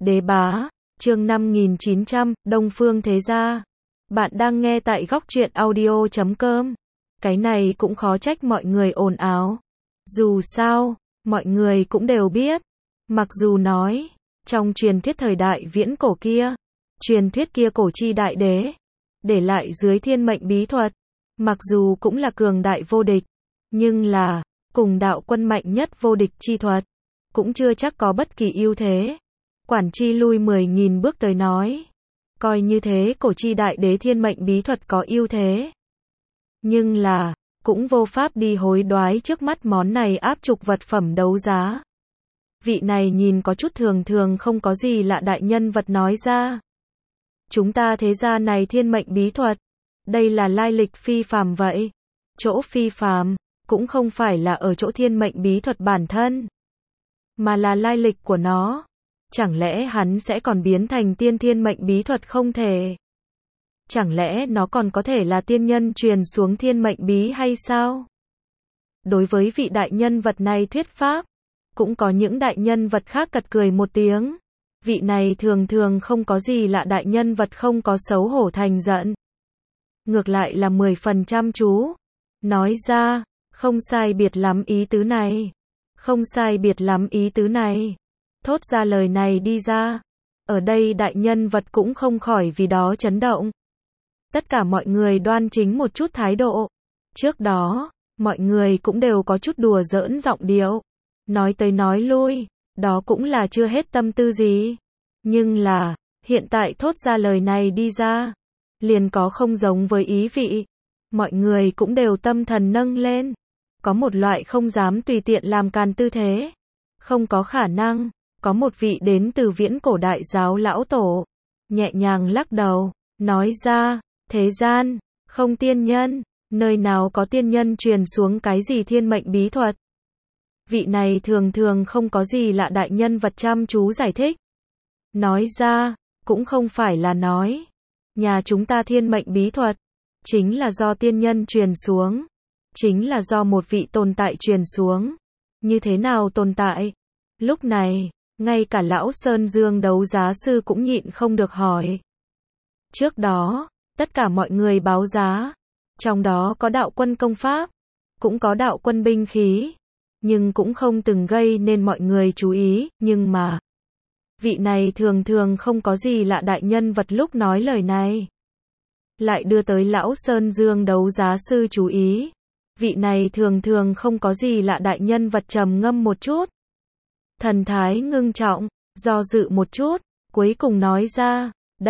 Đế bá, chương 5900, Đông Phương Thế Gia. Bạn đang nghe tại góc truyện audio.com. Cái này cũng khó trách mọi người ồn ào. Dù sao, mọi người cũng đều biết. Mặc dù nói, trong truyền thuyết thời đại viễn cổ kia, truyền thuyết kia cổ chi đại đế, để lại dưới thiên mệnh bí thuật, mặc dù cũng là cường đại vô địch, nhưng là, cùng đạo quân mạnh nhất vô địch chi thuật, cũng chưa chắc có bất kỳ ưu thế. Quản chi lui 10.000 bước tới nói, coi như thế cổ chi đại đế thiên mệnh bí thuật có ưu thế. Nhưng là, cũng vô pháp đi hối đoái trước mắt món này áp trục vật phẩm đấu giá. Vị này nhìn có chút thường thường không có gì lạ đại nhân vật nói ra. Chúng ta thế gia này thiên mệnh bí thuật, đây là lai lịch phi phàm vậy. Chỗ phi phàm, cũng không phải là ở chỗ thiên mệnh bí thuật bản thân, mà là lai lịch của nó. Chẳng lẽ hắn sẽ còn biến thành tiên thiên mệnh bí thuật không thể? Chẳng lẽ nó còn có thể là tiên nhân truyền xuống thiên mệnh bí hay sao? Đối với vị đại nhân vật này thuyết pháp, cũng có những đại nhân vật khác cật cười một tiếng. Vị này thường thường không có gì lạ đại nhân vật không có xấu hổ thành giận. Ngược lại là 10% chú. Nói ra, không sai biệt lắm ý tứ này. Không sai biệt lắm ý tứ này. Thốt ra lời này đi ra. Ở đây đại nhân vật cũng không khỏi vì đó chấn động. Tất cả mọi người đoan chính một chút thái độ. Trước đó, mọi người cũng đều có chút đùa giỡn giọng điệu. Nói tới nói lui, đó cũng là chưa hết tâm tư gì. Nhưng là, hiện tại thốt ra lời này đi ra, liền có không giống với ý vị. Mọi người cũng đều tâm thần nâng lên. Có một loại không dám tùy tiện làm càn tư thế. Không có khả năng, có một vị đến từ viễn cổ đại giáo lão tổ. Nhẹ nhàng lắc đầu, nói ra, thế gian, không tiên nhân, nơi nào có tiên nhân truyền xuống cái gì thiên mệnh bí thuật. Vị này thường thường không có gì lạ đại nhân vật chăm chú giải thích. Nói ra, cũng không phải là nói. Nhà chúng ta thiên mệnh bí thuật, chính là do tiên nhân truyền xuống. Chính là do một vị tồn tại truyền xuống. Như thế nào tồn tại? Lúc này, ngay cả lão Sơn Dương đấu giá sư cũng nhịn không được hỏi. Trước đó, tất cả mọi người báo giá. Trong đó có đạo quân công pháp, cũng có đạo quân binh khí. Nhưng cũng không từng gây nên mọi người chú ý, nhưng mà vị này thường thường không có gì lạ đại nhân vật lúc nói lời này, lại đưa tới lão Sơn Dương đấu giá sư chú ý. Vị này thường thường không có gì lạ đại nhân vật trầm ngâm một chút. Thần thái ngưng trọng, do dự một chút, cuối cùng nói ra,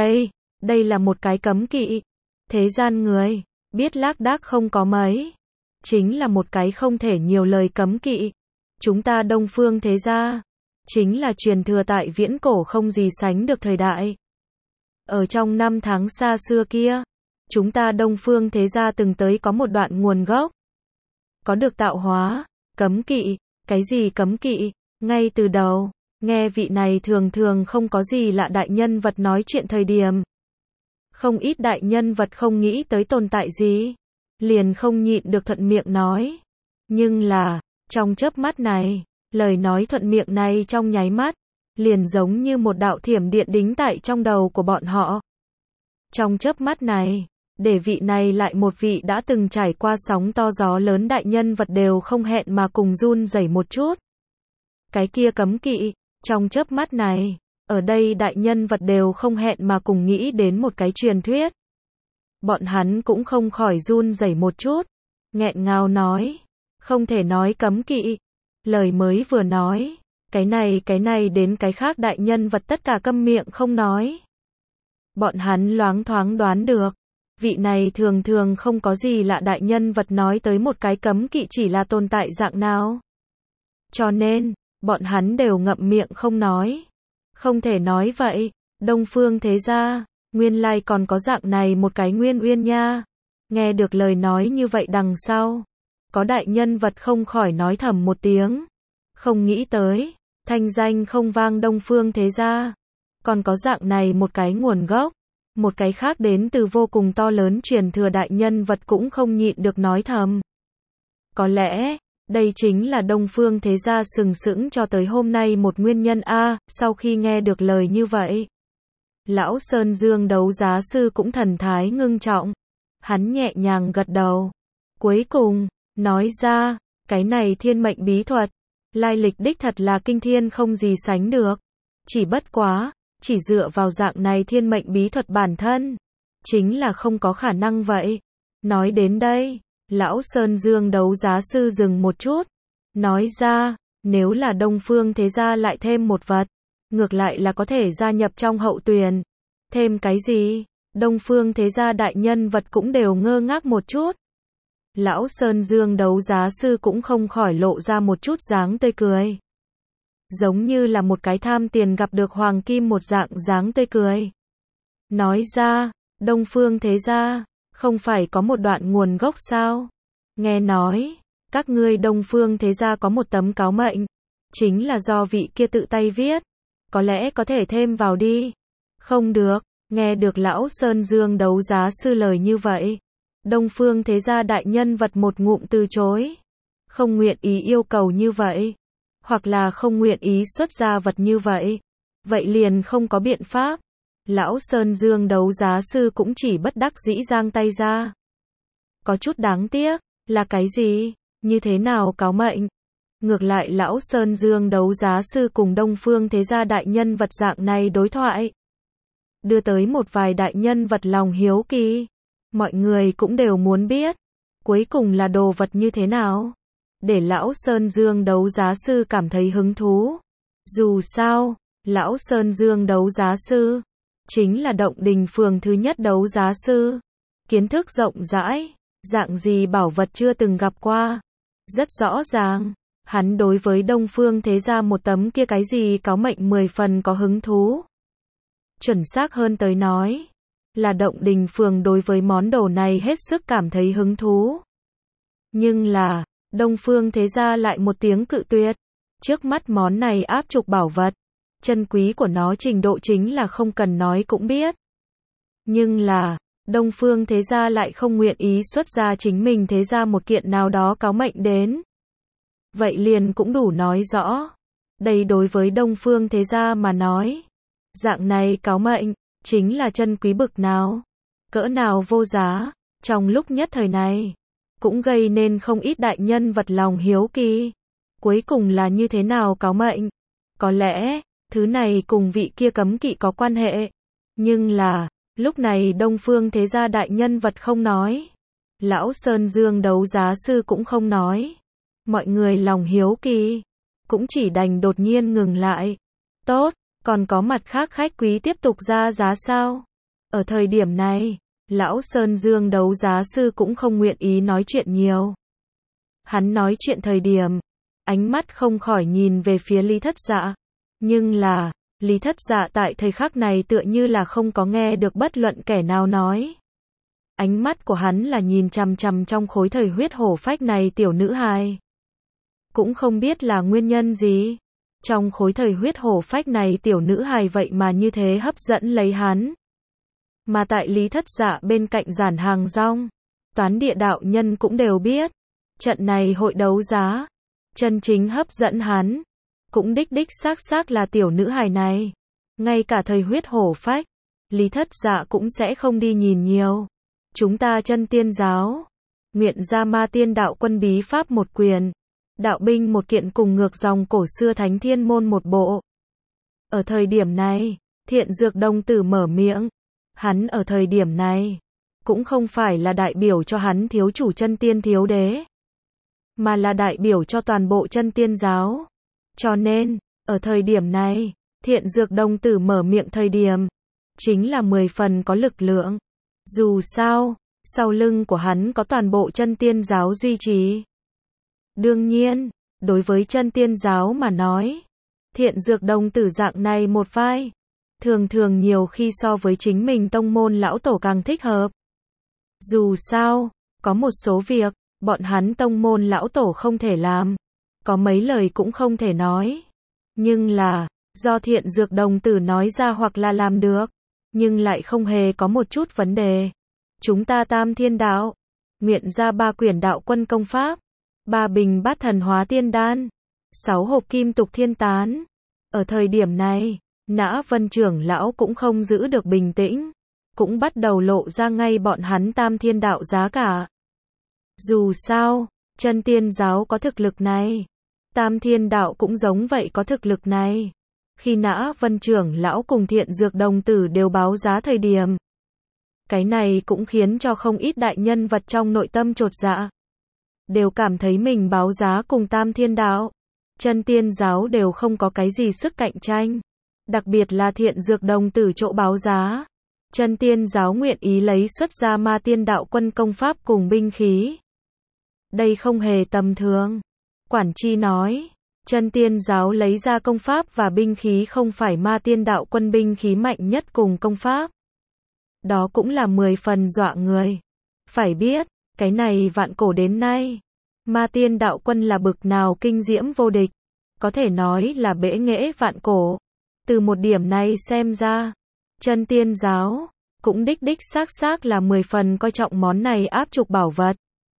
đây là một cái cấm kỵ. Thế gian người, biết lác đác không có mấy. Chính là một cái không thể nhiều lời cấm kỵ. Chúng ta Đông Phương Thế Gia, chính là truyền thừa tại viễn cổ không gì sánh được thời đại. Ở trong năm tháng xa xưa kia, chúng ta Đông Phương Thế Gia từng tới có một đoạn nguồn gốc. Có được tạo hóa, cấm kỵ, cái gì cấm kỵ, ngay từ đầu, nghe vị này thường thường không có gì lạ đại nhân vật nói chuyện thời điểm. Không ít đại nhân vật không nghĩ tới tồn tại gì, liền không nhịn được thuận miệng nói. Nhưng là, trong chớp mắt này, lời nói thuận miệng này trong nháy mắt, liền giống như một đạo thiểm điện đính tại trong đầu của bọn họ. Trong chớp mắt này, để vị này lại một vị đã từng trải qua sóng to gió lớn đại nhân vật đều không hẹn mà cùng run rẩy một chút. Cái kia cấm kỵ, trong chớp mắt này, ở đây đại nhân vật đều không hẹn mà cùng nghĩ đến một cái truyền thuyết. Bọn hắn cũng không khỏi run rẩy một chút, nghẹn ngào nói, không thể nói cấm kỵ. Lời mới vừa nói, cái này đến cái khác đại nhân vật tất cả câm miệng không nói. Bọn hắn loáng thoáng đoán được, vị này thường thường không có gì lạ đại nhân vật nói tới một cái cấm kỵ chỉ là tồn tại dạng nào. Cho nên, bọn hắn đều ngậm miệng không nói. Không thể nói vậy, Đông Phương Thế Gia, nguyên lai còn có dạng này một cái nguyên uyên nha. Nghe được lời nói như vậy đằng sau, có đại nhân vật không khỏi nói thầm một tiếng. Không nghĩ tới, thanh danh không vang Đông Phương Thế Gia, còn có dạng này một cái nguồn gốc. Một cái khác đến từ vô cùng to lớn truyền thừa đại nhân vật cũng không nhịn được nói thầm. Có lẽ, Đây chính là Đông Phương Thế Gia sừng sững cho tới hôm nay một nguyên nhân a. Sau khi nghe được lời như vậy, lão Sơn Dương đấu giá sư cũng thần thái ngưng trọng. Hắn nhẹ nhàng gật đầu. Cuối cùng, nói ra, cái này thiên mệnh bí thuật, lai lịch đích thật là kinh thiên không gì sánh được. Chỉ bất quá, chỉ dựa vào dạng này thiên mệnh bí thuật bản thân, chính là không có khả năng vậy. Nói đến đây, lão Sơn Dương đấu giá sư dừng một chút. Nói ra, nếu là Đông Phương Thế Gia lại thêm một vật, ngược lại là có thể gia nhập trong hậu tuyền. Thêm cái gì? Đông Phương Thế Gia đại nhân vật cũng đều ngơ ngác một chút. Lão Sơn Dương đấu giá sư cũng không khỏi lộ ra một chút dáng tươi cười. Giống như là một cái tham tiền gặp được hoàng kim một dạng dáng tươi cười. Nói ra, Đông Phương Thế Gia, không phải có một đoạn nguồn gốc sao? Nghe nói, các ngươi Đông Phương Thế Gia có một tấm cáo mệnh, chính là do vị kia tự tay viết. Có lẽ có thể thêm vào đi. Không được, nghe được lão Sơn Dương đấu giá sư lời như vậy. Đông Phương Thế Gia đại nhân vật một ngụm từ chối. Không nguyện ý yêu cầu như vậy. Hoặc là không nguyện ý xuất ra vật như vậy. Vậy liền không có biện pháp. Lão Sơn Dương đấu giá sư cũng chỉ bất đắc dĩ giang tay ra. Có chút đáng tiếc, là cái gì? Như thế nào cáo mệnh? Ngược lại lão Sơn Dương đấu giá sư cùng Đông Phương Thế Gia đại nhân vật dạng này đối thoại, đưa tới một vài đại nhân vật lòng hiếu kỳ. Mọi người cũng đều muốn biết, cuối cùng là đồ vật như thế nào, để lão Sơn Dương đấu giá sư cảm thấy hứng thú. Dù sao, lão Sơn Dương đấu giá sư, chính là Động Đình phường thứ nhất đấu giá sư. Kiến thức rộng rãi, dạng gì bảo vật chưa từng gặp qua. Rất rõ ràng, hắn đối với Đông Phương Thế Gia một tấm kia cái gì cáo mệnh 10 phần có hứng thú. Chuẩn xác hơn tới nói, là Động Đình phường đối với món đồ này hết sức cảm thấy hứng thú. Nhưng là, Đông Phương Thế Gia lại một tiếng cự tuyệt. Trước mắt món này áp trục bảo vật, chân quý của nó trình độ chính là không cần nói cũng biết. Nhưng là, Đông Phương Thế Gia lại không nguyện ý xuất ra chính mình thế ra một kiện nào đó cáo mệnh đến. Vậy liền cũng đủ nói rõ. Đây đối với Đông Phương Thế Gia mà nói, dạng này cáo mệnh, chính là chân quý bực nào, cỡ nào vô giá. Trong lúc nhất thời này, cũng gây nên không ít đại nhân vật lòng hiếu kỳ. Cuối cùng là như thế nào cáo mệnh? Có lẽ, thứ này cùng vị kia cấm kỵ có quan hệ. Nhưng là, lúc này Đông Phương Thế Gia đại nhân vật không nói. Lão Sơn Dương đấu giá sư cũng không nói. Mọi người lòng hiếu kỳ, cũng chỉ đành đột nhiên ngừng lại. Tốt, còn có mặt khác khách quý tiếp tục ra giá sao? Ở thời điểm này, lão Sơn Dương đấu giá sư cũng không nguyện ý nói chuyện nhiều. Hắn nói chuyện thời điểm, ánh mắt không khỏi nhìn về phía Lý Thất Dạ. Nhưng là, Lý Thất Dạ tại thời khắc này tựa như là không có nghe được bất luận kẻ nào nói. Ánh mắt của hắn là nhìn chằm chằm trong khối thời huyết hổ phách này tiểu nữ hài. Cũng không biết là nguyên nhân gì. Trong khối thời huyết hổ phách này tiểu nữ hài vậy mà như thế hấp dẫn lấy hắn. Mà tại Lý Thất Dạ bên cạnh giản hàng rong, Toán Địa đạo nhân cũng đều biết. Trận này hội đấu giá, chân chính hấp dẫn hắn, cũng đích xác là tiểu nữ hài này. Ngay cả thời huyết hổ phách, Lý Thất Dạ cũng sẽ không đi nhìn nhiều. Chúng ta Chân Tiên giáo, nguyện ra Ma Tiên đạo quân bí pháp một quyền, đạo binh một kiện cùng ngược dòng cổ xưa thánh thiên môn một bộ. Ở thời điểm này, Thiện Dược Đồng Tử mở miệng. Hắn ở thời điểm này, cũng không phải là đại biểu cho hắn thiếu chủ Chân Tiên thiếu đế, mà là đại biểu cho toàn bộ Chân Tiên giáo. Cho nên, ở thời điểm này, Thiện Dược Đồng Tử mở miệng thời điểm, chính là 10 phần có lực lượng. Dù sao, sau lưng của hắn có toàn bộ Chân Tiên giáo duy trì. Đương nhiên, đối với Chân Tiên giáo mà nói, Thiện Dược Đồng Tử dạng này một vai, thường nhiều khi so với chính mình tông môn lão tổ càng thích hợp. Dù sao, có một số việc, bọn hắn tông môn lão tổ không thể làm, có mấy lời cũng không thể nói. Nhưng là, do Thiện Dược Đồng Tử nói ra hoặc là làm được, nhưng lại không hề có một chút vấn đề. Chúng ta Tam Thiên đạo, nguyện ra 3 quyển đạo quân công pháp, 3 bình bát thần hóa tiên đan, 6 hộp kim tục thiên tán. Ở thời điểm này, Nã Vân trưởng lão cũng không giữ được bình tĩnh, cũng bắt đầu lộ ra ngay bọn hắn Tam Thiên đạo giá cả. Dù sao, chân tiên giáo có thực lực này, Tam Thiên đạo cũng giống vậy có thực lực này. Khi Nã Vân trưởng lão cùng Thiện Dược đồng tử đều báo giá thời điểm, cái này cũng khiến cho không ít đại nhân vật trong nội tâm chột dạ. Đều cảm thấy mình báo giá cùng Tam Thiên đạo, chân tiên giáo đều không có cái gì sức cạnh tranh. Đặc biệt là Thiện Dược đồng tử chỗ báo giá, chân tiên giáo nguyện ý lấy xuất ra Ma Tiên đạo quân công pháp cùng binh khí. Đây không hề tầm thường. Quản Chi nói, chân tiên giáo lấy ra công pháp và binh khí không phải Ma Tiên đạo quân binh khí mạnh nhất cùng công pháp. Đó cũng là 10 phần dọa người. Phải biết, cái này vạn cổ đến nay, Ma Tiên đạo quân là bực nào kinh diễm vô địch, có thể nói là bẽ nghễ vạn cổ. Từ một điểm này xem ra, chân tiên giáo cũng đích xác là 10 phần coi trọng món này áp trục bảo vật.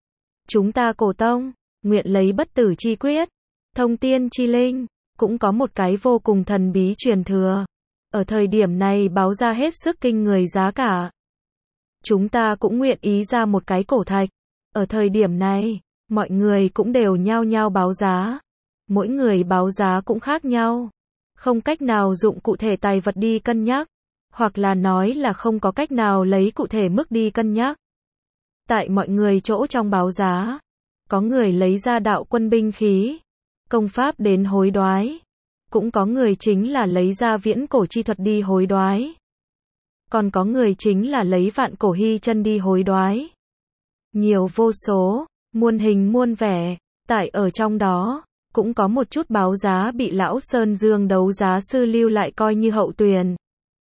Chúng ta cổ tông, nguyện lấy bất tử chi quyết, thông tiên chi linh, cũng có một cái vô cùng thần bí truyền thừa. Ở thời điểm này báo ra hết sức kinh người giá cả. Chúng ta cũng nguyện ý ra một cái cổ thạch. Ở thời điểm này, mọi người cũng đều nhao nhao báo giá. Mỗi người báo giá cũng khác nhau. Không cách nào dụng cụ thể tài vật đi cân nhắc. Hoặc là nói là không có cách nào lấy cụ thể mức đi cân nhắc. Tại mọi người chỗ trong báo giá, có người lấy ra đạo quân binh khí, công pháp đến hối đoái. Cũng có người chính là lấy ra viễn cổ chi thuật đi hối đoái. Còn có người chính là lấy vạn cổ hy chân đi hối đoái. Nhiều vô số, muôn hình muôn vẻ, tại ở trong đó, cũng có một chút báo giá bị lão Sơn Dương đấu giá sư lưu lại coi như hậu tuyền.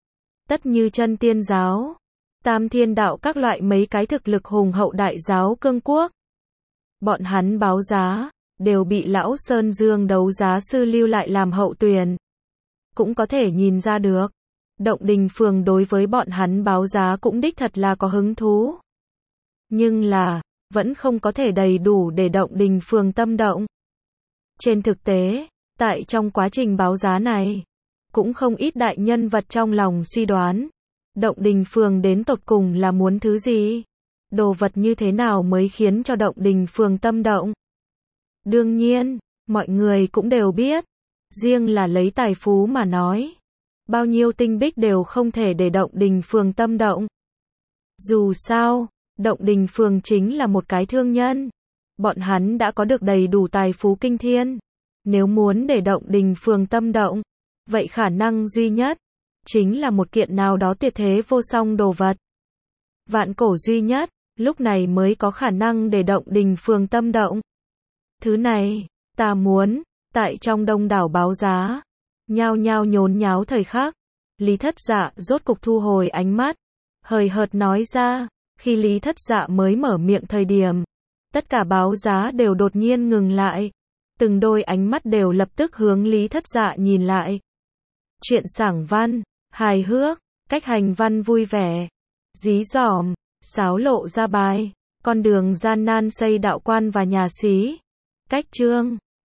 Tất như chân tiên giáo, Tam Thiên đạo các loại mấy cái thực lực hùng hậu đại giáo cương quốc. Bọn hắn báo giá, đều bị lão Sơn Dương đấu giá sư lưu lại làm hậu tuyền. Cũng có thể nhìn ra được, Động Đình Phường đối với bọn hắn báo giá cũng đích thật là có hứng thú. Nhưng là, vẫn không có thể đầy đủ để Động Đình Phường tâm động. Trên thực tế, tại trong quá trình báo giá này, cũng không ít đại nhân vật trong lòng suy đoán, Động Đình Phường đến tột cùng là muốn thứ gì? Đồ vật như thế nào mới khiến cho Động Đình Phường tâm động? Đương nhiên, mọi người cũng đều biết, riêng là lấy tài phú mà nói, bao nhiêu tinh bích đều không thể để Động Đình Phường tâm động. Dù sao, Động Đình Phường chính là một cái thương nhân. Bọn hắn đã có được đầy đủ tài phú kinh thiên. Nếu muốn để Động Đình Phường tâm động, vậy khả năng duy nhất chính là một kiện nào đó tuyệt thế vô song đồ vật. Vạn cổ duy nhất, lúc này mới có khả năng để Động Đình Phường tâm động. Thứ này, ta muốn, tại trong đông đảo báo giá, nhao nhao nhốn nháo thời khắc, Lý Thất Dạ rốt cục thu hồi ánh mắt, hời hợt nói ra. Khi Lý Thất Dạ mới mở miệng thời điểm, tất cả báo giá đều đột nhiên ngừng lại. Từng đôi ánh mắt đều lập tức hướng Lý Thất Dạ nhìn lại. Chuyện sảng văn, hài hước, cách hành văn vui vẻ, dí dỏm, sáo lộ ra bài, con đường gian nan xây đạo quan và nhà xí. Cách chương